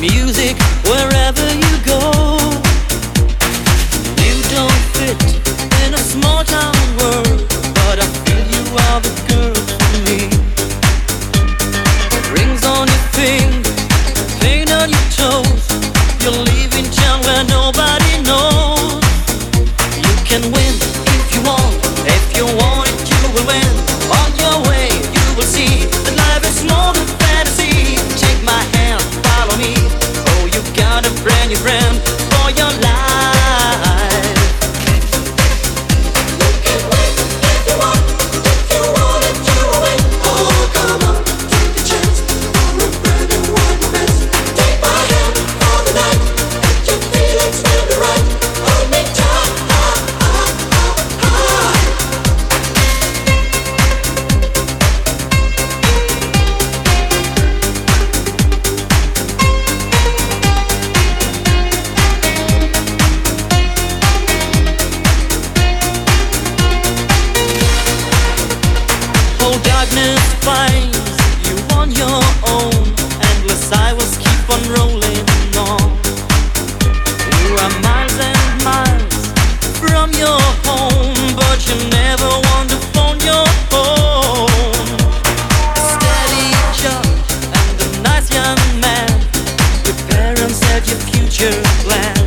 music wherever you go. You don't fit in a small town world, but I feel you are the girl for me. Rings on your finger, paint on your toes. You're leaving town where nobody knows. You can win if you want it you will win. On your way you will see that life is more than fantasy. Take my hand, follow me. Oh, you got a brand new friend for your life. You can win if you want it you will win. Oh, come on, take a chance for a brand new one romance. Take my hand for the night, let your feelings feel me right. Hold me tight. Darkness finds you on your own. Endless cycles keep on rolling on. You are miles and miles from your home, but you never want to phone your home. A steady job and a nice young man. Your parents had your future planned.